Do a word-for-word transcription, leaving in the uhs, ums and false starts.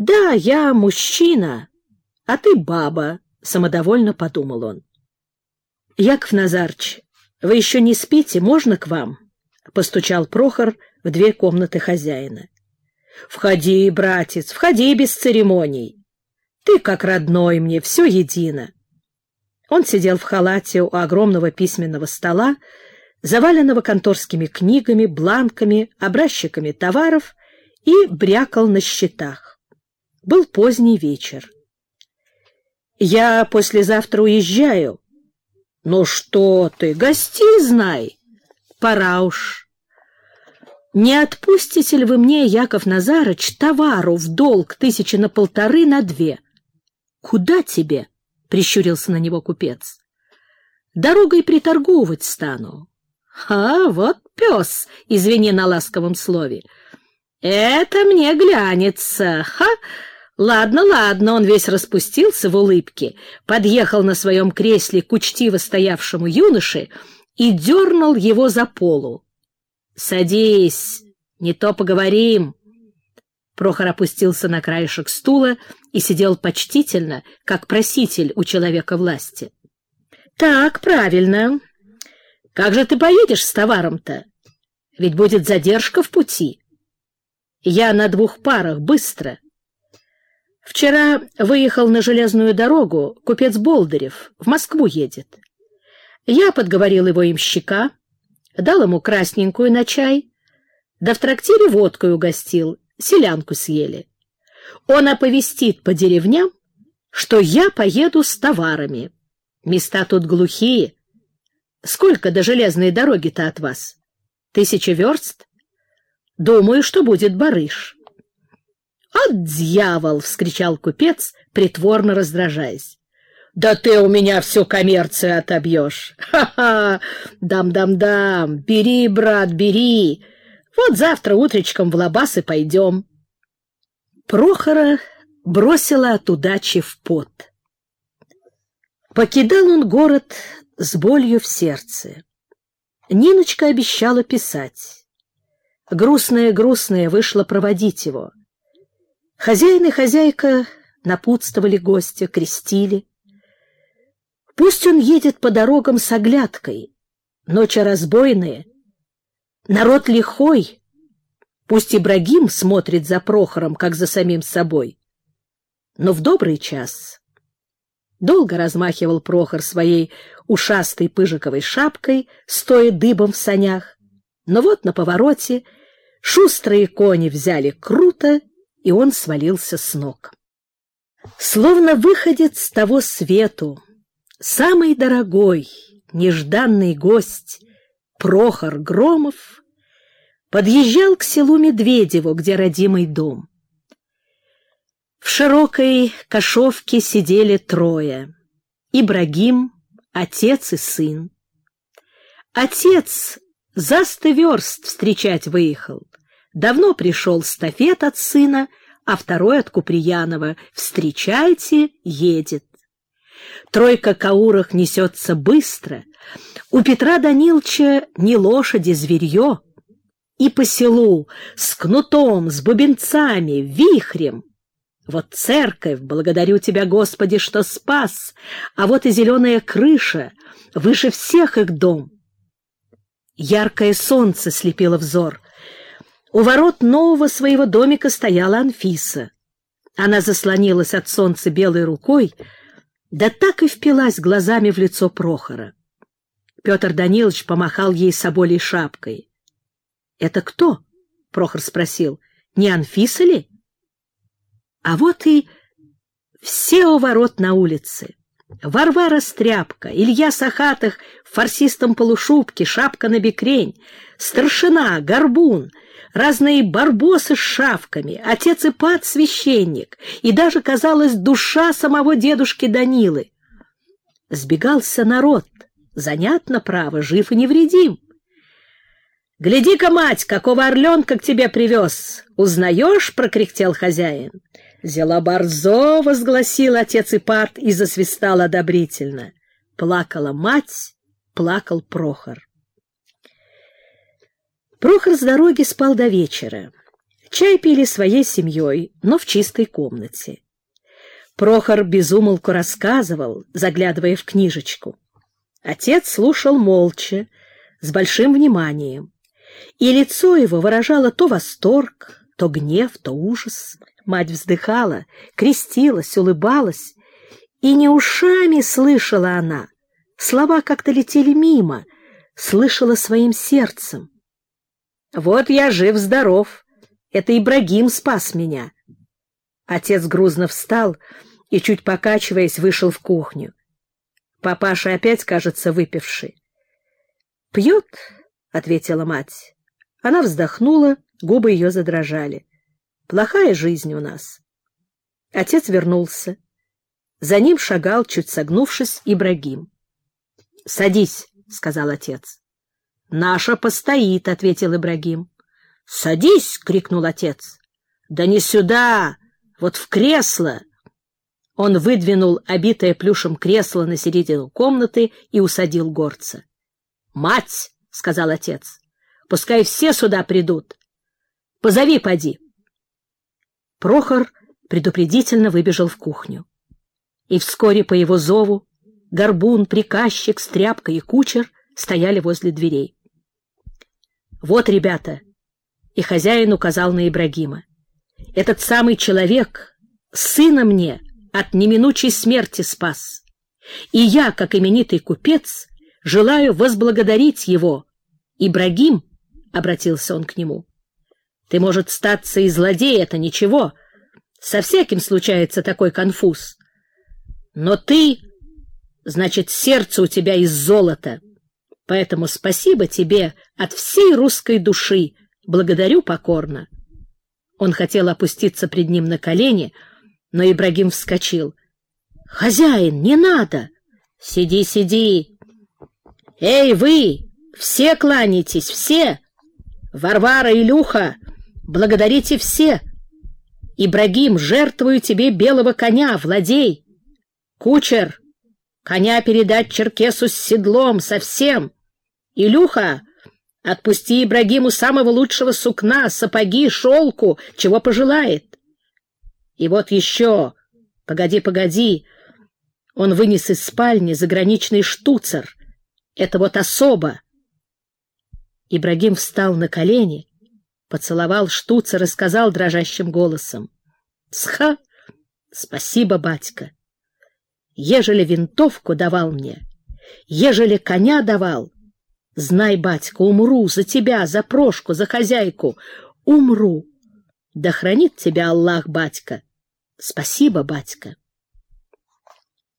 Да, я мужчина, а ты баба, — самодовольно подумал он. — Яков Назарыч, вы еще не спите, можно к вам? — постучал Прохор в дверь комнаты хозяина. — Входи, братец, входи без церемоний. Ты как родной мне, все едино. Он сидел в халате у огромного письменного стола, заваленного конторскими книгами, бланками, образчиками товаров, и брякал на счетах. Был поздний вечер. — Я послезавтра уезжаю. — Ну что ты, гости знай. Пора уж. — Не отпустите ли вы мне, Яков Назарыч, товару в долг тысячи на полторы на две? — Куда тебе? — прищурился на него купец. — Дорогой приторговывать стану. — А, вот пес, извини на ласковом слове. — Это мне глянется. Ха! Ладно, ладно, он весь распустился в улыбке, подъехал на своем кресле к учтиво стоявшему юноше и дернул его за полу. — Садись, не то поговорим. Прохор опустился на краешек стула и сидел почтительно, как проситель у человека власти. — Так, правильно. Как же ты поедешь с товаром-то? Ведь будет задержка в пути. Я на двух парах, быстро. Вчера выехал на железную дорогу купец Болдырев, в Москву едет. Я подговорил его имщика, дал ему красненькую на чай, да в трактире водкой угостил, селянку съели. Он оповестит по деревням, что я поеду с товарами. Места тут глухие. Сколько до железной дороги-то от вас? Тысяча верст? Думаю, что будет барыш. «От дьявол!» — вскричал купец, притворно раздражаясь. «Да ты у меня всю коммерцию отобьешь! Ха-ха! Дам-дам-дам! Бери, брат, бери! Вот завтра утречком в лабаз и пойдем!» Прохора бросила от удачи в пот. Покидал он город с болью в сердце. Ниночка обещала писать. Грустная-грустная вышла проводить его. Хозяин и хозяйка напутствовали гостя, крестили. Пусть он едет по дорогам с оглядкой. Ночи разбойные. Народ лихой. Пусть Ибрагим смотрит за Прохором, как за самим собой. Но в добрый час. Долго размахивал Прохор своей ушастой пыжиковой шапкой, стоя дыбом в санях. Но вот на повороте шустрые кони взяли круто, и он свалился с ног. Словно выходит с того свету, самый дорогой, нежданный гость, Прохор Громов, подъезжал к селу Медведево, где родимый дом. В широкой кошовке сидели трое: Ибрагим, отец и сын. Отец за сто верст встречать выехал. Давно пришел стафет от сына, а второй от Куприянова. Встречайте, едет. Тройка каурах несется быстро. У Петра Даниловича не лошади, зверье. И по селу с кнутом, с бубенцами, вихрем. Вот церковь, благодарю тебя, Господи, что спас, а вот и зеленая крыша, выше всех их дом. Яркое солнце слепило взор. У ворот нового своего домика стояла Анфиса. Она заслонилась от солнца белой рукой, да так и впилась глазами в лицо Прохора. Петр Данилович помахал ей соболей шапкой. — Это кто? — Прохор спросил. — Не Анфиса ли? А вот и все у ворот на улице. Варвара Стряпка, Илья Сахатых в фарсистом полушубке, шапка на бекрень, старшина, горбун, разные барбосы с шавками, отец Ипат священник и даже, казалось, душа самого дедушки Данилы. Сбегался народ, занятно, право, жив и невредим. — Гляди-ка, мать, какого орленка к тебе привез! Узнаешь? — прокряхтел хозяин. — Зела борзо, — возгласил отец Ипат и засвистал одобрительно. Плакала мать, плакал Прохор. Прохор с дороги спал до вечера. Чай пили своей семьей, но в чистой комнате. Прохор без умолку рассказывал, заглядывая в книжечку. Отец слушал молча, с большим вниманием, и лицо его выражало то восторг, то гнев, то ужас. Мать вздыхала, крестилась, улыбалась, и не ушами слышала она, слова как-то летели мимо, слышала своим сердцем. «Вот я жив-здоров, это Ибрагим спас меня». Отец грузно встал и, чуть покачиваясь, вышел в кухню. Папаша опять, кажется, выпивший. «Пьет?» — ответила мать. Она вздохнула, губы ее задрожали. «Плохая жизнь у нас». Отец вернулся. За ним шагал, чуть согнувшись, Ибрагим. «Садись», — сказал отец. «Наша постоит», — ответил Ибрагим. «Садись!» — крикнул отец. «Да не сюда, вот в кресло!» Он выдвинул обитое плюшем кресло на середину комнаты и усадил горца. «Мать!» — сказал отец. «Пускай все сюда придут. Позови, поди». Прохор предупредительно выбежал в кухню. И вскоре по его зову горбун, приказчик, стряпка и кучер стояли возле дверей. «Вот, ребята!» — и хозяин указал на Ибрагима. «Этот самый человек сына мне от неминучей смерти спас. И я, как именитый купец, желаю возблагодарить его. Ибрагим, — обратился он к нему, — ты, может, статься и злодей, это ничего. Со всяким случается такой конфуз. Но ты, значит, сердце у тебя из золота. Поэтому спасибо тебе от всей русской души. Благодарю покорно». Он хотел опуститься пред ним на колени, но Ибрагим вскочил. «Хозяин, не надо!» «Сиди, сиди!» «Эй, вы! Все кланяйтесь, все! Варвара, Илюха, благодарите все! Ибрагим, жертвую тебе белого коня, владей! Кучер, коня передать черкесу с седлом, совсем! Илюха, отпусти Ибрагиму самого лучшего сукна, сапоги, шелку, чего пожелает. И вот еще, погоди, погоди, он вынес из спальни заграничный штуцер. Это вот особо». Ибрагим встал на колени, поцеловал штуцер и сказал дрожащим голосом: «Сха! Спасибо, батька! Ежели винтовку давал мне, ежели коня давал, знай, батька, умру за тебя, за Прошку, за хозяйку, умру. Да хранит тебя Аллах, батька! Спасибо, батька!»